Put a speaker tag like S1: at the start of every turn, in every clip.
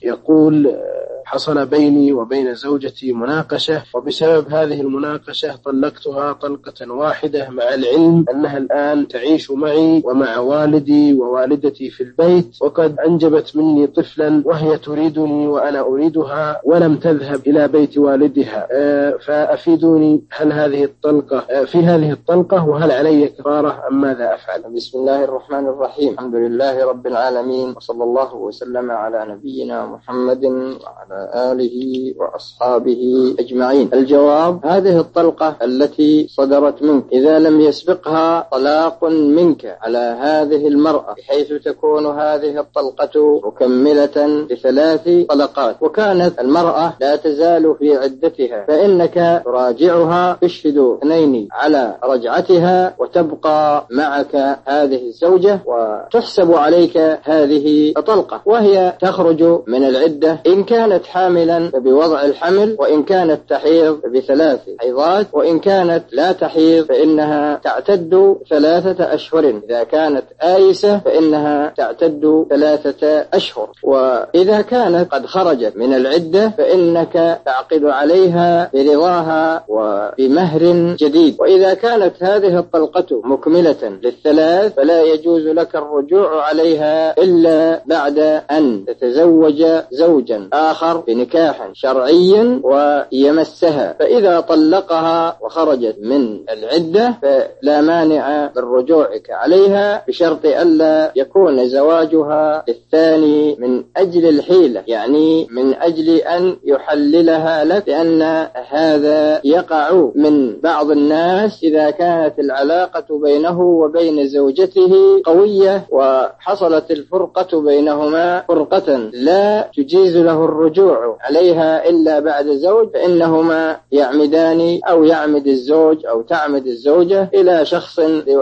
S1: يقول: حصل بيني وبين زوجتي مناقشة، وبسبب هذه المناقشة طلقتها طلقة واحدة، مع العلم أنها الآن تعيش معي ومع والدي ووالدتي في البيت، وقد أنجبت مني طفلا وهي تريدني وأنا أريدها، ولم تذهب إلى بيت والدها. فأفيدوني، هل هذه الطلقة في هذه الطلقة، وهل علي كفارة أم ماذا أفعل؟
S2: بسم الله الرحمن الرحيم. الحمد لله رب العالمين، وصلى الله وسلم على نبينا محمد وعلى آله وأصحابه أجمعين. الجواب: هذه الطلقة التي صدرت منك إذا لم يسبقها طلاق منك على هذه المرأة، بحيث تكون هذه الطلقة مكملة ل3 طلقات، وكانت المرأة لا تزال في عدتها، فإنك تراجعها، تشهد 2 على رجعتها، وتبقى معك هذه الزوجة، وتحسب عليك هذه الطلقة، وهي تخرج من العدة إن كانت حاملا بوضع الحمل، وإن كانت تحيض ب3 حيضات، وإن كانت لا تحيض فإنها تعتد 3 أشهر، إذا كانت آيسة فإنها تعتد 3 أشهر. وإذا كانت قد خرجت من العدة فإنك تعقد عليها برضاها وبمهر جديد. وإذا كانت هذه الطلقة مكملة ل3 فلا يجوز لك الرجوع عليها إلا بعد أن تتزوج زوجا آخر بنكاح شرعي ويمسها، فإذا طلقها وخرجت من العدة فلا مانع من رجوعك عليها، بشرط ألا يكون زواجها الثاني من أجل الحيلة، يعني من أجل أن يحللها لك، لأن هذا يقع من بعض الناس إذا كانت العلاقة بينه وبين زوجته قوية وحصلت الفرقة بينهما فرقة لا تجيز له الرجوع عليها إلا بعد زوج، فإنهما يعمدان أو يعمد الزوج أو تعمد الزوجة إلى شخص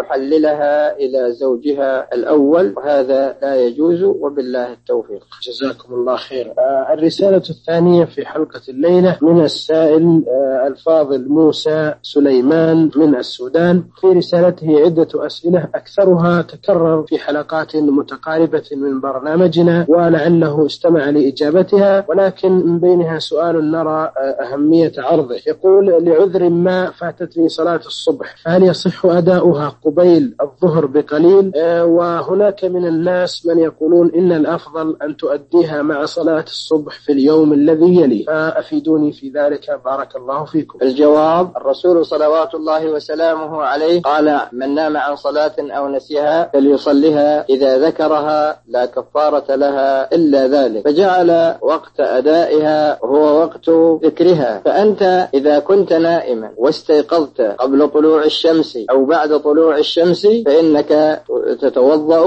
S2: ليحللها إلى زوجها الأول، وهذا لا يجوز، وبالله التوفيق.
S1: جزاكم الله خير. الرسالة الثانية في حلقة الليلة من السائل الفاضل موسى سليمان من السودان. في رسالته عدة أسئلة أكثرها تكرر في حلقات متقاربة من برنامجنا، ولعله استمع لإجابتها، ولكن من بينها سؤال نرى أهمية عرضه. يقول: لعذر ما فاتتني صلاة الصبح، فهل يصح أداؤها قبيل الظهر بقليل؟ وهناك من الناس من يقولون إن الأفضل أن تؤديها مع صلاة الصبح في اليوم الذي يلي، فأفيدوني في ذلك بارك الله فيكم.
S2: الجواب: الرسول صلوات الله وسلامه عليه قال: من نام عن صلاة أو نسيها فليصلها إذا ذكرها، لا كفارة لها إلا ذلك، فجعل وقت أدائها هو وقت ذكرها. فأنت إذا كنت نائما واستيقظت قبل طلوع الشمس أو بعد طلوع الشمس فإنك تتوضأ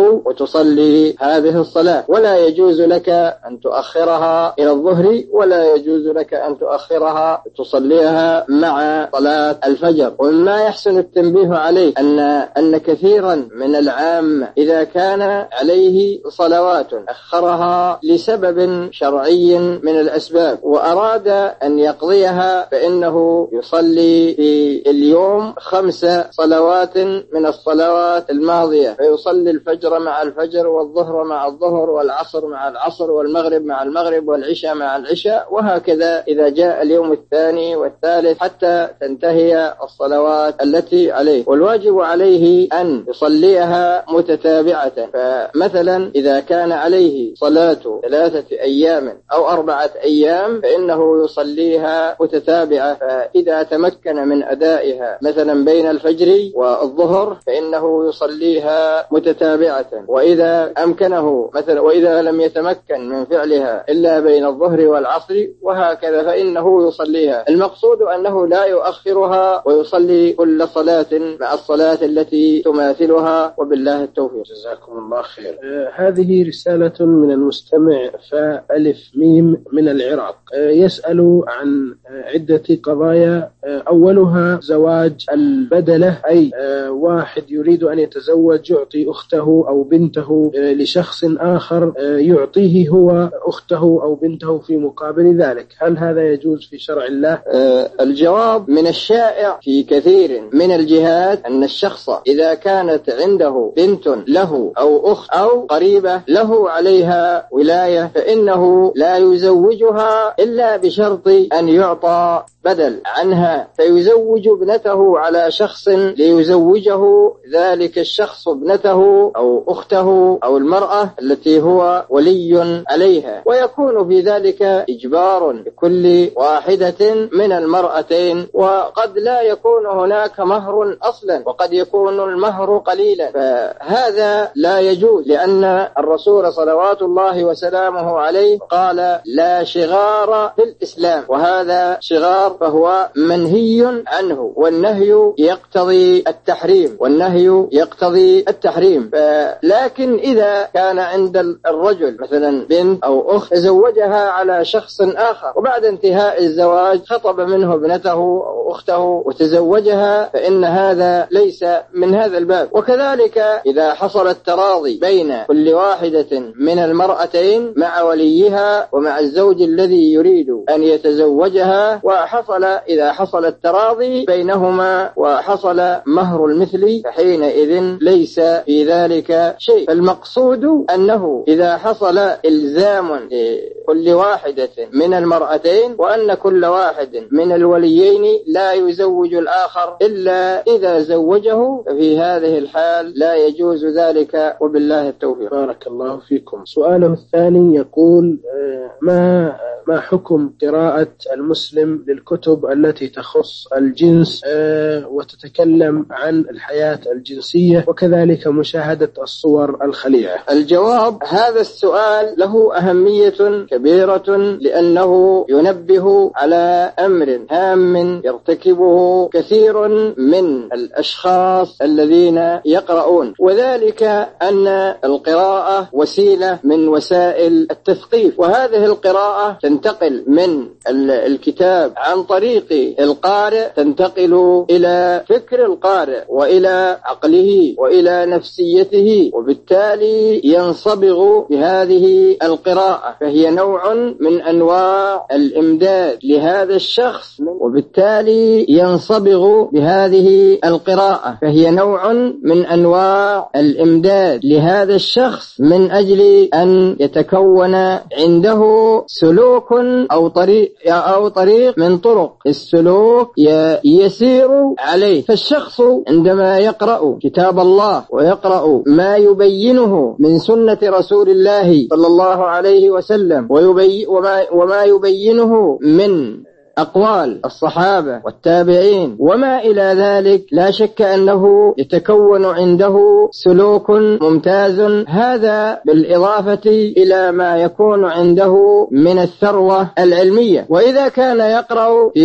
S2: وتصلي هذه الصلاة، ولا يجوز لك أن تؤخرها إلى الظهر، ولا يجوز لك أن تؤخرها تصليها مع صلاة الفجر. ومما يحسن التنبيه عليه أن كثيرا من العام إذا كان عليه صلوات أخرها لسبب شرعي من الأسباب وأراد أن يقضيها، فإنه يصلي في اليوم 5 صلوات من الصلوات الماضية، فيصلي الفجر مع الفجر، والظهر مع الظهر، والعصر مع العصر، والمغرب مع المغرب، والعشاء مع العشاء، وهكذا إذا جاء اليوم الثاني والثالث حتى تنتهي الصلوات التي عليه. والواجب عليه أن يصليها متتابعة، فمثلا إذا كان عليه صلاة 3 أيام أو 4 أيام فإنه يصليها متتابعة، فإذا تمكن من أدائها مثلا بين الفجر والظهر فإنه يصليها متتابعة، وإذا أمكنه مثلا وإذا لم يتمكن من فعلها إلا بين الظهر والعصر وهكذا فإنه يصليها. المقصود أنه لا يؤخرها ويصلي كل صلاة مع الصلاة التي تماثلها، وبالله التوفيق.
S1: جزاكم الله خير. هذه رسالة من المستمع فألف ميم من العراق يسأل عن عدة قضايا، أولها زواج البدلة، أي واحد يريد أن يتزوج يعطي أخته أو بنته لشخص آخر يعطيه هو أخته أو بنته في مقابل ذلك، هل هذا يجوز في شرع الله؟
S2: الجواب: من الشائع في كثير من الجهات أن الشخص إذا كانت عنده بنت له أو أخت أو قريبة له عليها ولاية فإنه لا يزوجها إلا بشرط أن يعطى بدل عنها، فيزوج ابنته على شخص ليزوجه ذلك الشخص ابنته أو أخته أو المرأة التي هو ولي عليها، ويكون في ذلك إجبار لكل واحدة من المرأتين، وقد لا يكون هناك مهر أصلا وقد يكون المهر قليلا، فهذا لا يجوز، لأن الرسول صلوات الله وسلامه عليه قال: لا شغار في الإسلام، وهذا شغار فهو منهي عنه، والنهي يقتضي التحريم، لكن إذا كان عند الرجل مثلا بنت أو أخت تزوجها على شخص آخر وبعد انتهاء الزواج خطب منه ابنته أو أخته وتزوجها، فإن هذا ليس من هذا الباب. وكذلك إذا حصل التراضي بين كل واحدة من المرأتين مع وليها ومع الزوج الذي يريد أن يتزوجها، إذا حصل التراضي بينهما وحصل مهر المثل، فحينئذ ليس في ذلك شيء. فالمقصود أنه إذا حصل إلزام لكل واحدة من المرأتين وأن كل واحد من الوليين لا يزوج الآخر إلا إذا زوجه، ففي هذه الحال لا يجوز ذلك، وبالله التوفيق.
S1: بارك الله فيكم. سؤاله الثاني يقول: ما حكم قراءة المسلم للكتب التي تخص الجنس وتتكلم عن الحياة الجنسية وكذلك مشاهدة الصور الخليعة؟
S2: الجواب: هذا السؤال له أهمية كبيرة، لأنه ينبه على أمر هام يرتكبه كثير من الأشخاص الذين يقرؤون، وذلك أن القراءة وسيلة من وسائل التثقيف، وهذه القراءة تنتقل من الكتاب عن طريق القارئ، تنتقل إلى فكر القارئ وإلى عقله وإلى نفسيته، وبالتالي ينصبغ بهذه القراءة، فهي نوع من أنواع الإمداد لهذا الشخص، وبالتالي ينصبغ بهذه القراءة فهي نوع من أنواع الإمداد لهذا الشخص من أجل أن يتكون عنده سلوك أو طريق من طرق السلوك يسير عليه. فالشخص عندما يقرأ كتاب الله ويقرأ ما يبينه من سنة رسول الله صلى الله عليه وسلم وما يبينه من أقوال الصحابة والتابعين وما إلى ذلك، لا شك أنه يتكون عنده سلوك ممتاز، هذا بالإضافة إلى ما يكون عنده من الثروة العلمية. وإذا كان يقرأ في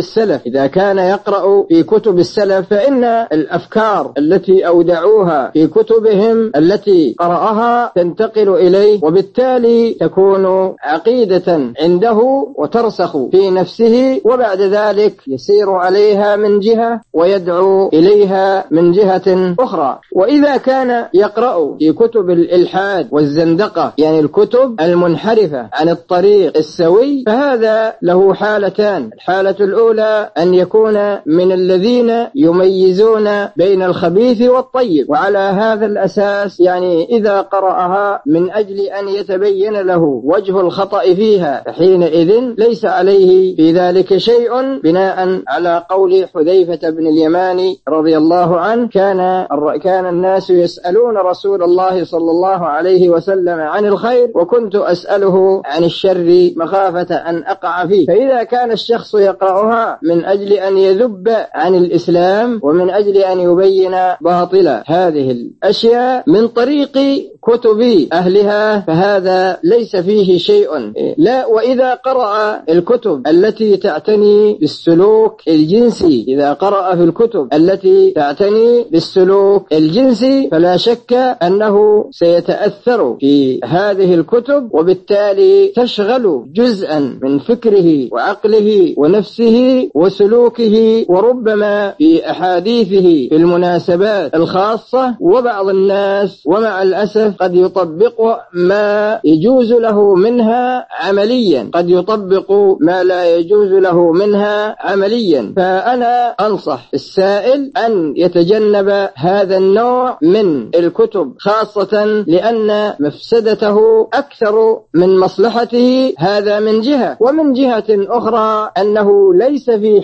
S2: كتب السلف فإن الأفكار التي أودعوها في كتبهم التي قرأها تنتقل إليه، وبالتالي تكون عقيدة عنده وترسخ في نفسه، وبعد ذلك يسير عليها من جهة ويدعو إليها من جهة أخرى. وإذا كان يقرأ في كتب الإلحاد والزندقة، يعني الكتب المنحرفة عن الطريق السوي، فهذا له حالتان: الحالة الأولى أن يكون من الذين يميزون بين الخبيث والطيب، وعلى هذا الأساس يعني إذا قرأها من أجل أن يتبين له وجه الخطأ فيها فحينئذ ليس عليه في ذلك شيء، بناء على قول حذيفة بن اليمان رضي الله عنه: كان الناس يسألون رسول الله صلى الله عليه وسلم عن الخير وكنت أسأله عن الشر مخافة أن أقع فيه. فإذا كان الشخص يقرأها من أجل أن يذب عن الإسلام ومن أجل أن يبين باطل هذه الأشياء من طريق كتب أهلها فهذا ليس فيه شيء. لا، وإذا قرأ الكتب التي تعتني بالسلوك الجنسي، إذا قرأ في الكتب التي تعتني بالسلوك الجنسي فلا شك أنه سيتأثر في هذه الكتب، وبالتالي تشغل جزءا من فكره وعقله ونفسه وسلوكه، وربما في أحاديثه في المناسبات الخاصة. وبعض الناس ومع الأسف قد يطبق ما يجوز له منها عمليا، قد يطبق ما لا يجوز له منها عمليا. فأنا أنصح السائل أن يتجنب هذا النوع من الكتب، خاصة لأن مفسدته أكثر من مصلحته، هذا من جهة. ومن جهة أخرى أنه ليس في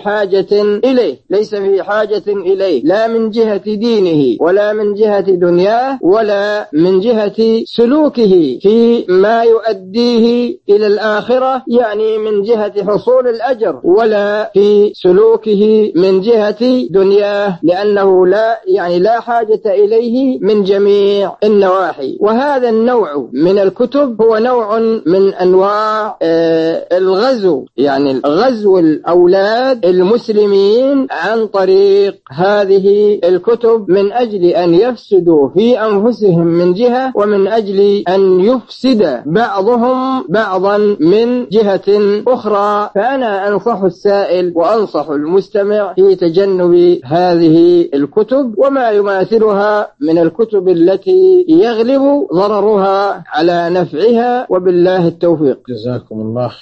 S2: حاجة إليه لا من جهة دينه ولا من جهة دنياه ولا من جهة سلوكه في ما يؤديه إلى الآخرة، يعني من جهة حصول الأجر، ولا في سلوكه من جهة دنياه، لأنه لا حاجة إليه من جميع النواحي. وهذا النوع من الكتب هو نوع من أنواع الغزو، يعني غزو الأولاد المسلمين عن طريق هذه الكتب، من أجل أن يفسدوا في أنفسهم من جهة، ومن أجل أن يفسد بعضهم بعضا من جهة أخرى. فأنا أنصح السائل وأنصح المستمع في تجنب هذه الكتب وما يماثلها من الكتب التي يغلب ضررها على نفعها، وبالله التوفيق.
S1: جزاكم الله.